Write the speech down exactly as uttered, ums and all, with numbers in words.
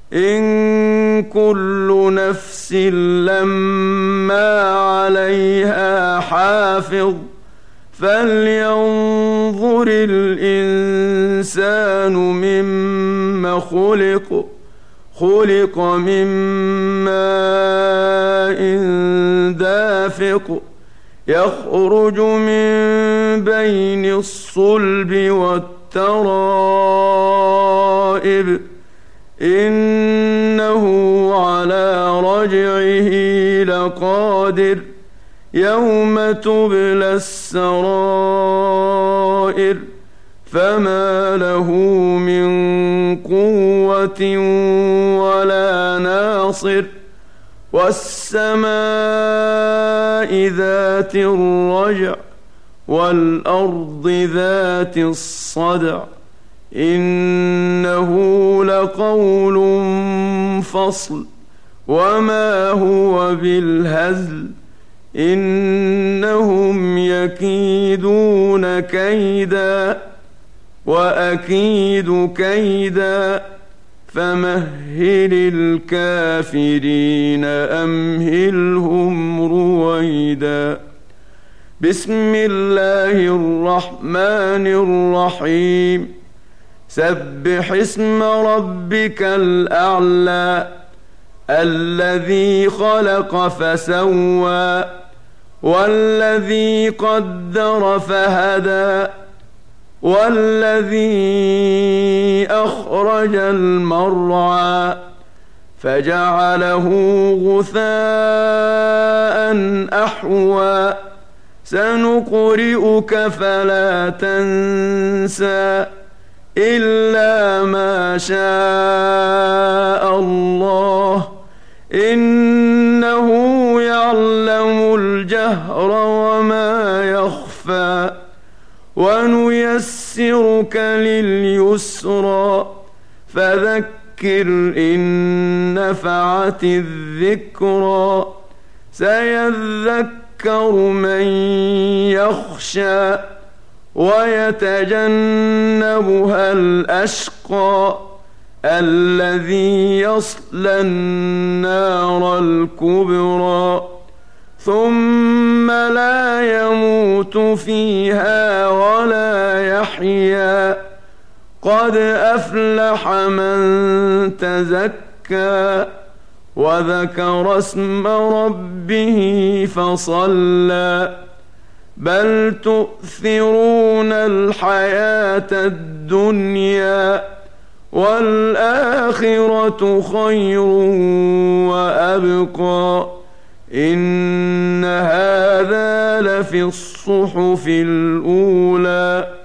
إن كل نفس لما عليها حافظ فلينظر الإنسان مما خلق خلق من ماء دافق يخرج من بين الصلب والترائب إنه على رجعه لقادر يوم تبلى السرائر فما له من قوة ولا ناصر والسماء ذات الرجع والأرض ذات الصدع إنه لقول فصل وما هو بالهزل إنهم يكيدون كيدا وأكيد كيدا فمهل الكافرين أمهلهم رويدا. بسم الله الرحمن الرحيم. سبح اسم ربك الأعلى الذي خلق فسوى والذي قدر فهدى والذي أخرج المرعى فجعله غثاء أحوى سنقرئك فلا تنسى إلا ما شاء الله إنه يعلم الجهر وما يخفى ونيسرك لليسرى فذكر إن نفعت الذكرى سيذكر من يخشى ويتجنبها الأشقى الذي يصلى النار الكبرى ثم لا يموت فيها ولا يحيا قد أفلح من تزكى وذكر اسم ربه فصلى بل تؤثرون الحياة الدنيا والآخرة خير وأبقى إن هذا لفي الصحف الأولى